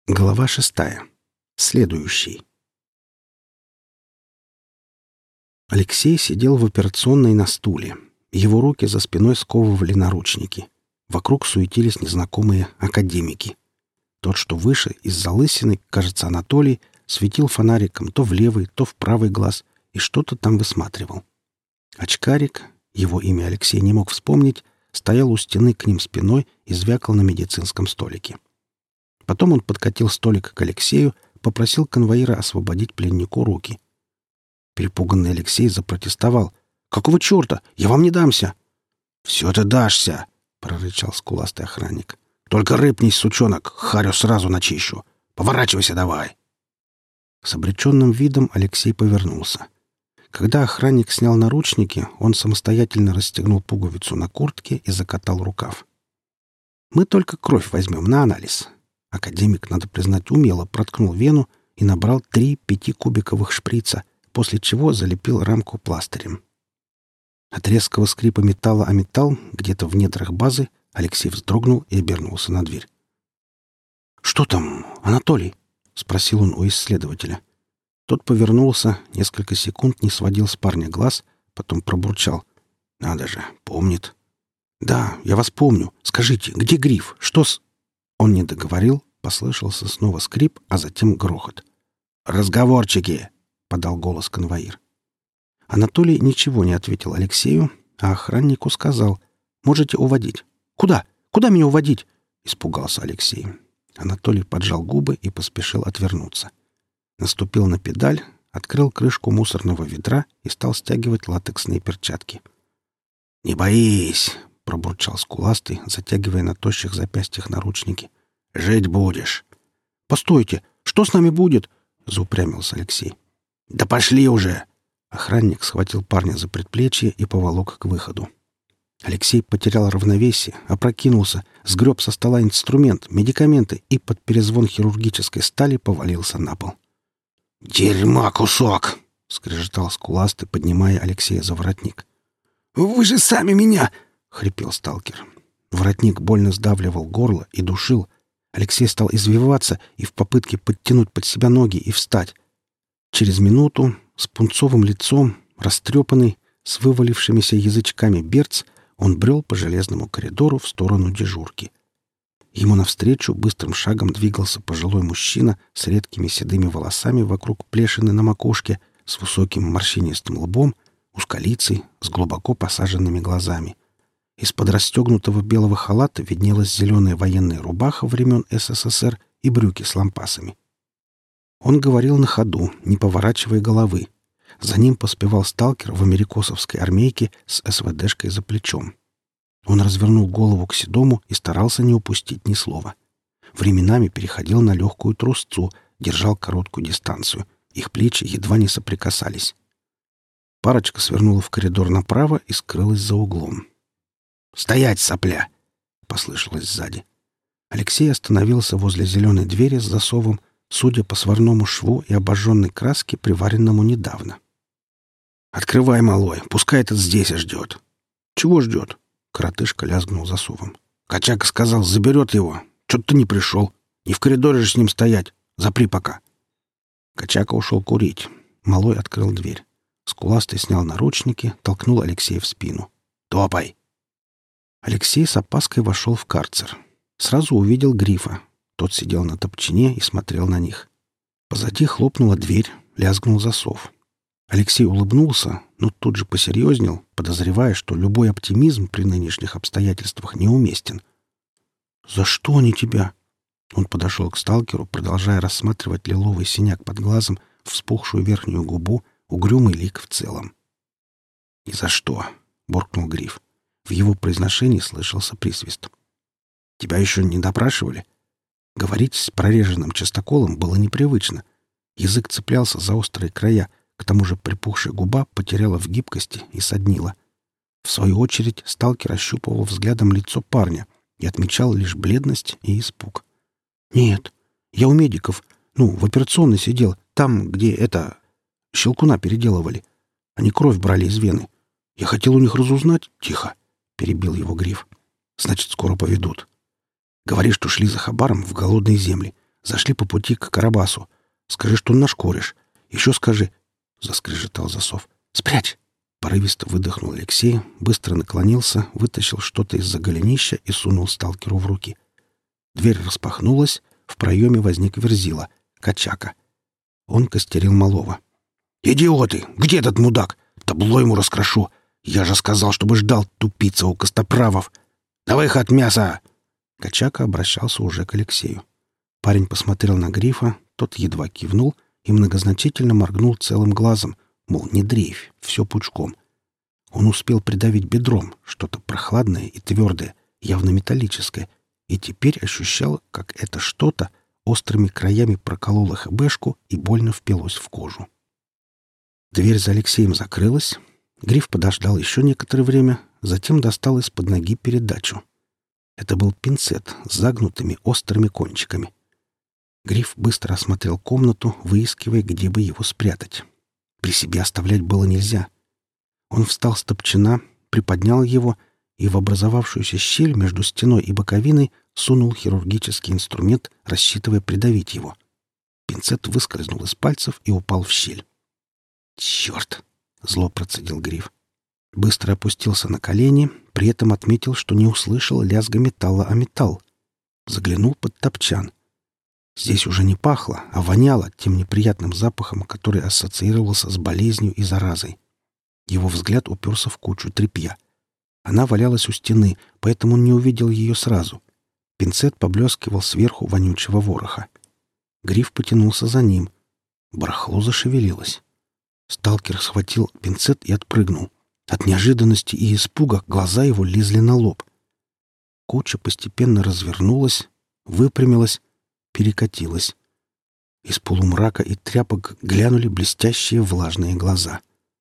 Глава 6. Следующий. Алексей сидел в операционной на стуле. Его руки за спиной сковывали наручники. Вокруг суетились незнакомые академики. Тот, что выше, из-за лысины, кажется, Анатолий, светил фонариком то в левый, то в правый глаз и что-то там высматривал. Очкарик, его имя Алексей не мог вспомнить, стоял у стены к ним спиной и звякал на медицинском столике. Потом он подкатил столик к Алексею, попросил конвоира освободить пленнику руки. Перепуганный Алексей запротестовал. «Какого черта? Я вам не дамся!» «Все ты дашься!» — прорычал скуластый охранник. «Только рыпнись, сучонок, харю сразу начищу. Поворачивайся давай!» С обреченным видом Алексей повернулся. Когда охранник снял наручники, он самостоятельно расстегнул пуговицу на куртке и закатал рукав. «Мы только кровь возьмем на анализ». Академик, надо признать, умело проткнул вену и набрал 3 5-кубиковых шприца, после чего залепил рамку пластырем. От резкого скрипа металла о металл, где-то в недрах базы, Алексей вздрогнул и обернулся на дверь. «Что там, Анатолий?» — спросил он у исследователя. Тот повернулся, несколько секунд не сводил с парня глаз, потом пробурчал. «Надо же, помнит». «Да, я вас помню. Скажите, где Гриф? Что с...» Он не договорил, послышался снова скрип, а затем грохот. «Разговорчики!» — подал голос конвоир. Анатолий ничего не ответил Алексею, а охраннику сказал: «Можете уводить». «Куда? Куда меня уводить?» — испугался Алексей. Анатолий поджал губы и поспешил отвернуться. Наступил на педаль, открыл крышку мусорного ведра и стал стягивать латексные перчатки. «Не боись!» — пробурчал скуластый, затягивая на тощих запястьях наручники. «Жить будешь!» «Постойте! Что с нами будет?» — заупрямился Алексей. «Да пошли уже!» Охранник схватил парня за предплечье и поволок к выходу. Алексей потерял равновесие, опрокинулся, сгреб со стола инструмент, медикаменты и под перезвон хирургической стали повалился на пол. «Дерьма кусок!» — скрежетал скуластый, поднимая Алексея за воротник. «Вы же сами меня!» — хрипел сталкер. Воротник больно сдавливал горло и душил. Алексей стал извиваться и в попытке подтянуть под себя ноги и встать. Через минуту, с пунцовым лицом, растрепанный, с вывалившимися язычками берц, он брел по железному коридору в сторону дежурки. Ему навстречу быстрым шагом двигался пожилой мужчина с редкими седыми волосами вокруг плешины на макушке, с высоким морщинистым лбом, узколицей, с глубоко посаженными глазами. Из-под расстегнутого белого халата виднелась зеленая военная рубаха времен СССР и брюки с лампасами. Он говорил на ходу, не поворачивая головы. За ним поспевал сталкер в америкосовской армейке с СВДшкой за плечом. Он развернул голову к седому и старался не упустить ни слова. Временами переходил на легкую трусцу, держал короткую дистанцию. Их плечи едва не соприкасались. Парочка свернула в коридор направо и скрылась за углом. «Стоять, сопля!» — послышалось сзади. Алексей остановился возле зеленой двери с засовом, судя по сварному шву и обожженной краске, приваренному недавно. «Открывай, малой, пускай этот здесь и ждет». «Чего ждет?» — коротышка лязгнул засовом. «Качака сказал, заберет его. Чё-то ты не пришел. Не в коридоре же с ним стоять. Запри пока». Качака ушел курить. Малой открыл дверь. Скуластый снял наручники, толкнул Алексея в спину. «Топай!» Алексей с опаской вошел в карцер. Сразу увидел Грифа. Тот сидел на топчине и смотрел на них. Позади хлопнула дверь, лязгнул засов. Алексей улыбнулся, но тут же посерьезнел, подозревая, что любой оптимизм при нынешних обстоятельствах неуместен. «За что они тебя?» Он подошел к сталкеру, продолжая рассматривать лиловый синяк под глазом, вспухшую верхнюю губу, угрюмый лик в целом. «Ни за что!» — буркнул Гриф. В его произношении слышался присвист. «Тебя еще не допрашивали?» Говорить с прореженным частоколом было непривычно. Язык цеплялся за острые края, к тому же припухшая губа потеряла в гибкости и соднила. В свою очередь сталкер ощупывал взглядом лицо парня и отмечал лишь бледность и испуг. «Нет, я у медиков. В операционной сидел, там, где щелкуна переделывали. Они кровь брали из вены. Я хотел у них разузнать...» «Тихо!» — перебил его Гриф. «Значит, скоро поведут. Говори, что шли за хабаром в голодные земли. Зашли по пути к Карабасу. Скажи, что наш кореш. Еще скажи, — заскрежетал засов. Спрячь! Порывисто выдохнул Алексей, быстро наклонился, вытащил что-то из-за голенища и сунул сталкеру в руки. Дверь распахнулась, в проеме возник Верзила, Качака. Он костерил малого. «Идиоты! Где этот мудак? Табло ему раскрошу! Я же сказал, чтобы ждал, тупица у костоправов! На выход, мясо!» Качака обращался уже к Алексею. Парень посмотрел на Грифа, тот едва кивнул и многозначительно моргнул целым глазом, мол, не дрейфь, все пучком. Он успел придавить бедром что-то прохладное и твердое, явно металлическое, и теперь ощущал, как это что-то острыми краями прокололо хэбэшку и больно впилось в кожу. Дверь за Алексеем закрылась. Гриф подождал еще некоторое время, затем достал из-под ноги передачу. Это был пинцет с загнутыми острыми кончиками. Гриф быстро осмотрел комнату, выискивая, где бы его спрятать. При себе оставлять было нельзя. Он встал с топчана, приподнял его и в образовавшуюся щель между стеной и боковиной сунул хирургический инструмент, рассчитывая придавить его. Пинцет выскользнул из пальцев и упал в щель. «Черт!» — зло процедил Гриф. Быстро опустился на колени, при этом отметил, что не услышал лязга металла о металл. Заглянул под топчан. Здесь уже не пахло, а воняло тем неприятным запахом, который ассоциировался с болезнью и заразой. Его взгляд уперся в кучу тряпья. Она валялась у стены, поэтому он не увидел ее сразу. Пинцет поблескивал сверху вонючего вороха. Гриф потянулся за ним. Барахло зашевелилось. Сталкер схватил пинцет и отпрыгнул. От неожиданности и испуга глаза его лезли на лоб. Куча постепенно развернулась, выпрямилась, перекатилась. Из полумрака и тряпок глянули блестящие влажные глаза.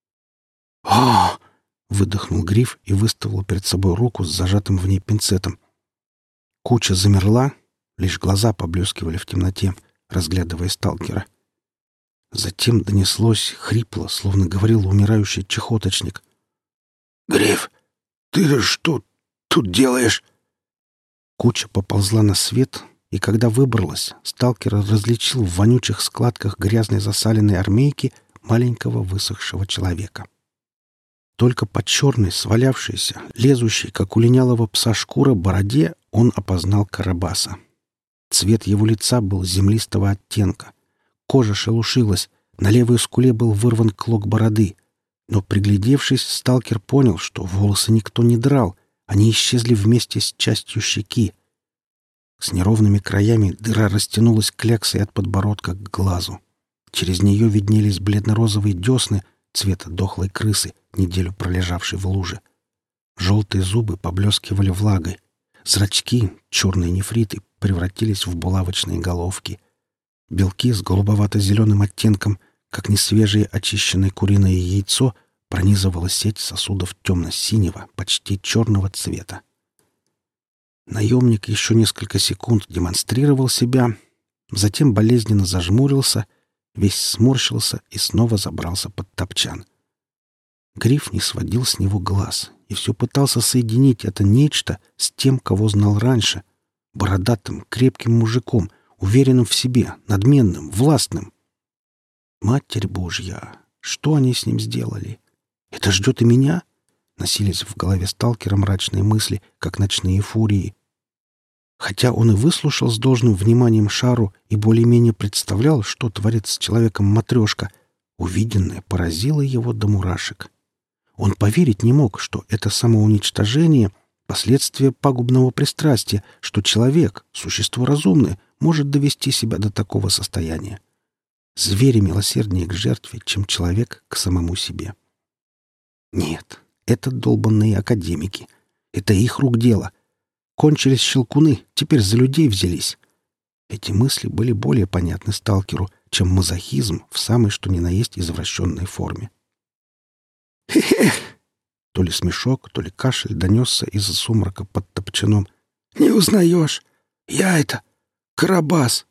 «А!» — выдохнул Гриф и выставил перед собой руку с зажатым в ней пинцетом. Куча замерла, лишь глаза поблескивали в темноте, разглядывая сталкера. Затем донеслось хрипло, словно говорил умирающий чахоточник. «Гриф, ты что тут делаешь?» Куча поползла на свет, и когда выбралась, сталкер различил в вонючих складках грязной засаленной армейки маленького высохшего человека. Только по черной, свалявшейся, лезущей, как у линялого пса шкура, бороде он опознал Карабаса. Цвет его лица был землистого оттенка. Кожа шелушилась, на левой скуле был вырван клок бороды. Но, приглядевшись, сталкер понял, что волосы никто не драл, они исчезли вместе с частью щеки. С неровными краями дыра растянулась кляксой от подбородка к глазу. Через нее виднелись бледно-розовые десны цвета дохлой крысы, неделю пролежавшей в луже. Желтые зубы поблескивали влагой. Зрачки, черные нефриты, превратились в булавочные головки. Белки с голубовато-зеленым оттенком, как несвежее очищенное куриное яйцо, пронизывала сеть сосудов темно-синего, почти черного цвета. Наемник еще несколько секунд демонстрировал себя, затем болезненно зажмурился, весь сморщился и снова забрался под топчан. Гриф не сводил с него глаз и все пытался соединить это нечто с тем, кого знал раньше, бородатым, крепким мужиком, уверенным в себе, надменным, властным. Матерь Божья! Что они с ним сделали? Это ждет и меня? Носились в голове сталкера мрачные мысли, как ночные фурии. Хотя он и выслушал с должным вниманием Шару и более-менее представлял, что творит с человеком матрешка, увиденное поразило его до мурашек. Он поверить не мог, что это самоуничтожение — последствие пагубного пристрастия, что человек, существо разумное, может довести себя до такого состояния. Звери милосерднее к жертве, чем человек к самому себе. Нет, это долбанные академики. Это их рук дело. Кончились щелкуны, теперь за людей взялись. Эти мысли были более понятны сталкеру, чем мазохизм в самой что ни на есть извращенной форме. «Хе-хе!» То ли смешок, то ли кашель донесся из-за сумрака под топчаном. «Не узнаешь! Я это... Карабас!»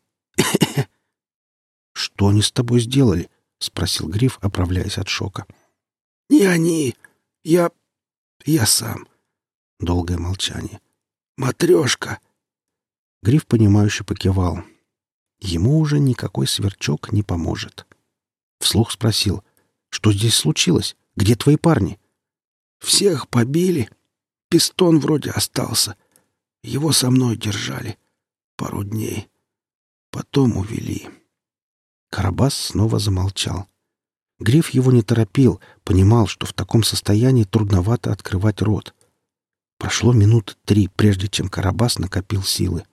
«Что они с тобой сделали?» — спросил Гриф, оправляясь от шока. «Не они. Я сам». Долгое молчание. «Матрешка!» Гриф, понимающе покивал. Ему уже никакой сверчок не поможет. Вслух спросил: «Что здесь случилось? Где твои парни?» «Всех побили. Пистон вроде остался. Его со мной держали пару дней. Потом увели». Карабас снова замолчал. Гриф его не торопил, понимал, что в таком состоянии трудновато открывать рот. Прошло минут 3, прежде чем Карабас накопил силы.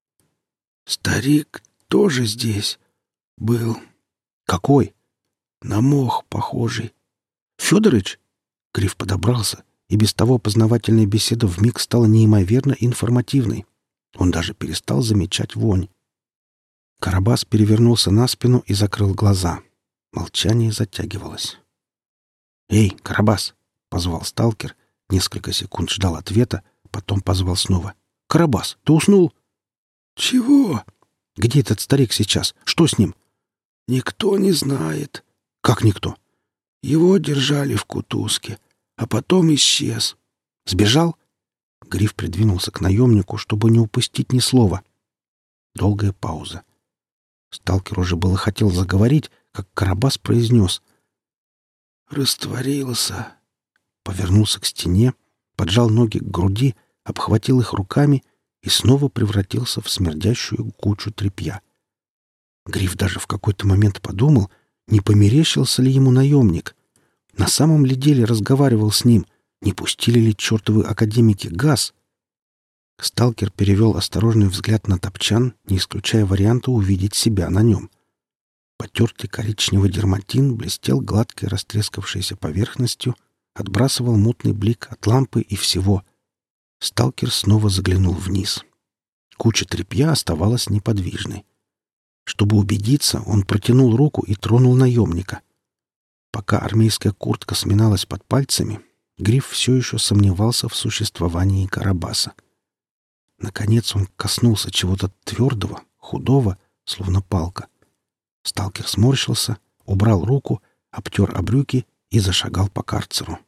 «Старик тоже здесь был. «Какой?» На мох похожий». «Федорыч?» Гриф подобрался, и без того познавательная беседа вмиг стала неимоверно информативной. Он даже перестал замечать вонь. Карабас перевернулся на спину и закрыл глаза. Молчание затягивалось. «Эй, Карабас!» — позвал сталкер. Несколько секунд ждал ответа, потом позвал снова. «Карабас, ты уснул?» «Чего?» «Где этот старик сейчас? Что с ним?» «Никто не знает». «Как никто?» «Его держали в кутузке, а потом исчез». «Сбежал?» Гриф придвинулся к наемнику, чтобы не упустить ни слова. Долгая пауза. Сталкер уже было хотел заговорить, как Карабас произнес. «Растворился». Повернулся к стене, поджал ноги к груди, обхватил их руками и снова превратился в смердящую кучу тряпья. Гриф даже в какой-то момент подумал, не померещился ли ему наемник. На самом ли деле разговаривал с ним, не пустили ли чертовы академики газ. Сталкер перевел осторожный взгляд на топчан, не исключая варианта увидеть себя на нем. Потертый коричневый дерматин блестел гладкой растрескавшейся поверхностью, отбрасывал мутный блик от лампы и всего. Сталкер снова заглянул вниз. Куча тряпья оставалась неподвижной. Чтобы убедиться, он протянул руку и тронул наемника. Пока армейская куртка сминалась под пальцами, Гриф все еще сомневался в существовании Карабаса. Наконец он коснулся чего-то твердого, худого, словно палка. Сталкер сморщился, убрал руку, обтер о брюки и зашагал по карцеру.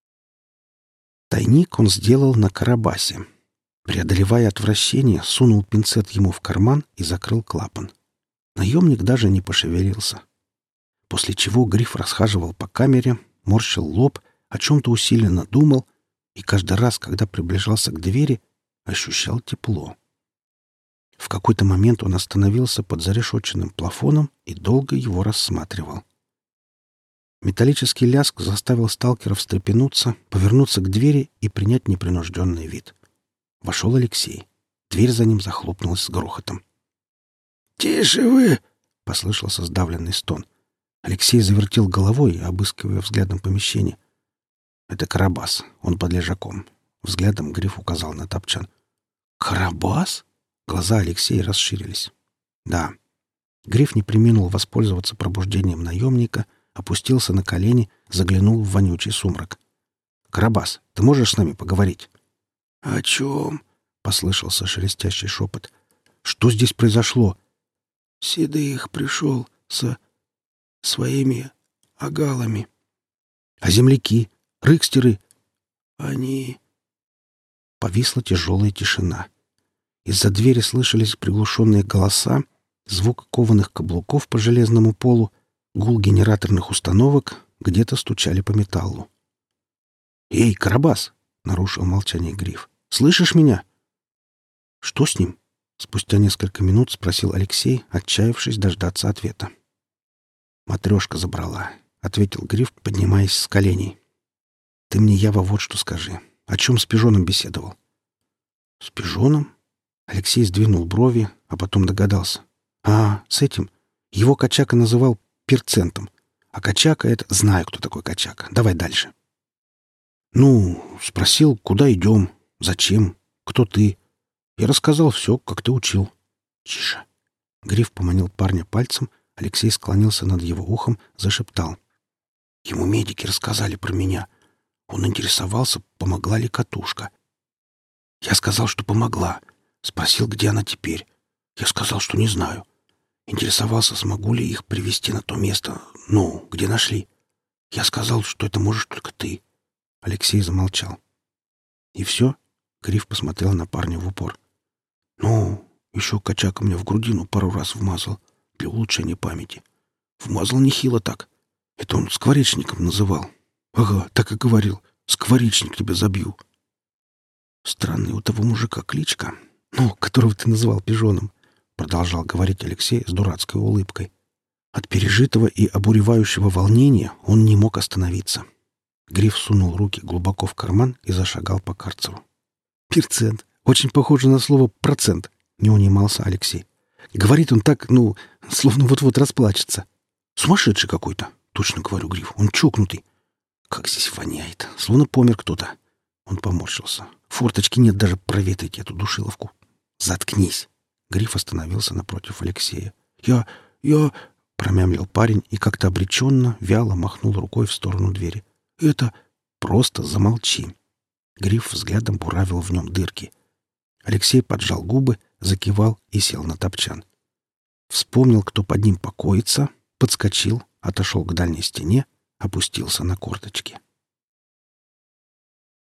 Тайник он сделал на Карабасе. Преодолевая отвращение, сунул пинцет ему в карман и закрыл клапан. Наемник даже не пошевелился. После чего Гриф расхаживал по камере, морщил лоб, о чем-то усиленно думал и каждый раз, когда приближался к двери, ощущал тепло. В какой-то момент он остановился под зарешоченным плафоном и долго его рассматривал. Металлический лязг заставил сталкера встрепенуться, повернуться к двери и принять непринужденный вид. Вошел Алексей. Дверь за ним захлопнулась с грохотом. «Тише вы!» — послышался сдавленный стон. Алексей завертел головой, обыскивая взглядом помещение. «Это Карабас. Он под лежаком». Взглядом Гриф указал на топчан. «Карабас?» Глаза Алексея расширились. «Да». Гриф не преминул воспользоваться пробуждением наемника, опустился на колени, заглянул в вонючий сумрак. «Карабас, ты можешь с нами поговорить?» «О чем?» — послышался шелестящий шепот. «Что здесь произошло?» «Седых пришел с своими агалами». «А земляки? Рыкстеры?» «Они...» Повисла тяжелая тишина. Из-за двери слышались приглушенные голоса, звук кованых каблуков по железному полу, гул генераторных установок, где-то стучали по металлу. «Эй, Карабас!» — нарушил молчание Гриф. «Слышишь меня?» «Что с ним?» — спустя несколько минут спросил Алексей, отчаявшись дождаться ответа. «Матрешка забрала», — ответил Гриф, поднимаясь с коленей. «Ты мне, Ява, вот что скажи. О чем с пижоном беседовал?» «С пижоном?» Алексей сдвинул брови, а потом догадался. «А, с этим. Его Качака называл перцентом. А Качака — это... Знаю, кто такой Качака. Давай дальше». «Ну, спросил, куда идем, зачем, кто ты. Я рассказал все, как ты учил». «Тише». Гриф поманил парня пальцем, Алексей склонился над его ухом, зашептал. «Ему медики рассказали про меня. Он интересовался, помогла ли катушка. Я сказал, что помогла. Спросил, где она теперь. Я сказал, что не знаю. Интересовался, смогу ли их привести на то место, где нашли. Я сказал, что это можешь только ты». Алексей замолчал. «И все?» — Гриф посмотрел на парня в упор. Еще Качака мне в грудину пару раз вмазал для улучшения памяти. Вмазал нехило так. Это он скворечником называл. Ага, так и говорил. Скворечник тебя забью. Странный у того мужика кличка, которого ты называл пижоном, продолжал говорить Алексей с дурацкой улыбкой. От пережитого и обуревающего волнения он не мог остановиться. Гриф сунул руки глубоко в карман и зашагал по карцеру. «Перцент. Очень похоже на слово «процент», — не унимался Алексей. Говорит он так, словно вот-вот расплачется. «Сумасшедший какой-то», — точно говорю, Гриф. «Он чокнутый. Как здесь воняет. Словно помер кто-то». Он поморщился. «Форточки нет даже проветрить эту душиловку». «Заткнись!» Гриф остановился напротив Алексея. «Я...» — промямлил парень и как-то обреченно, вяло махнул рукой в сторону двери. «Это...» «Просто замолчи». Гриф взглядом буравил в нем дырки. Алексей поджал губы, закивал и сел на топчан. Вспомнил, кто под ним покоится, подскочил, отошел к дальней стене, опустился на корточки.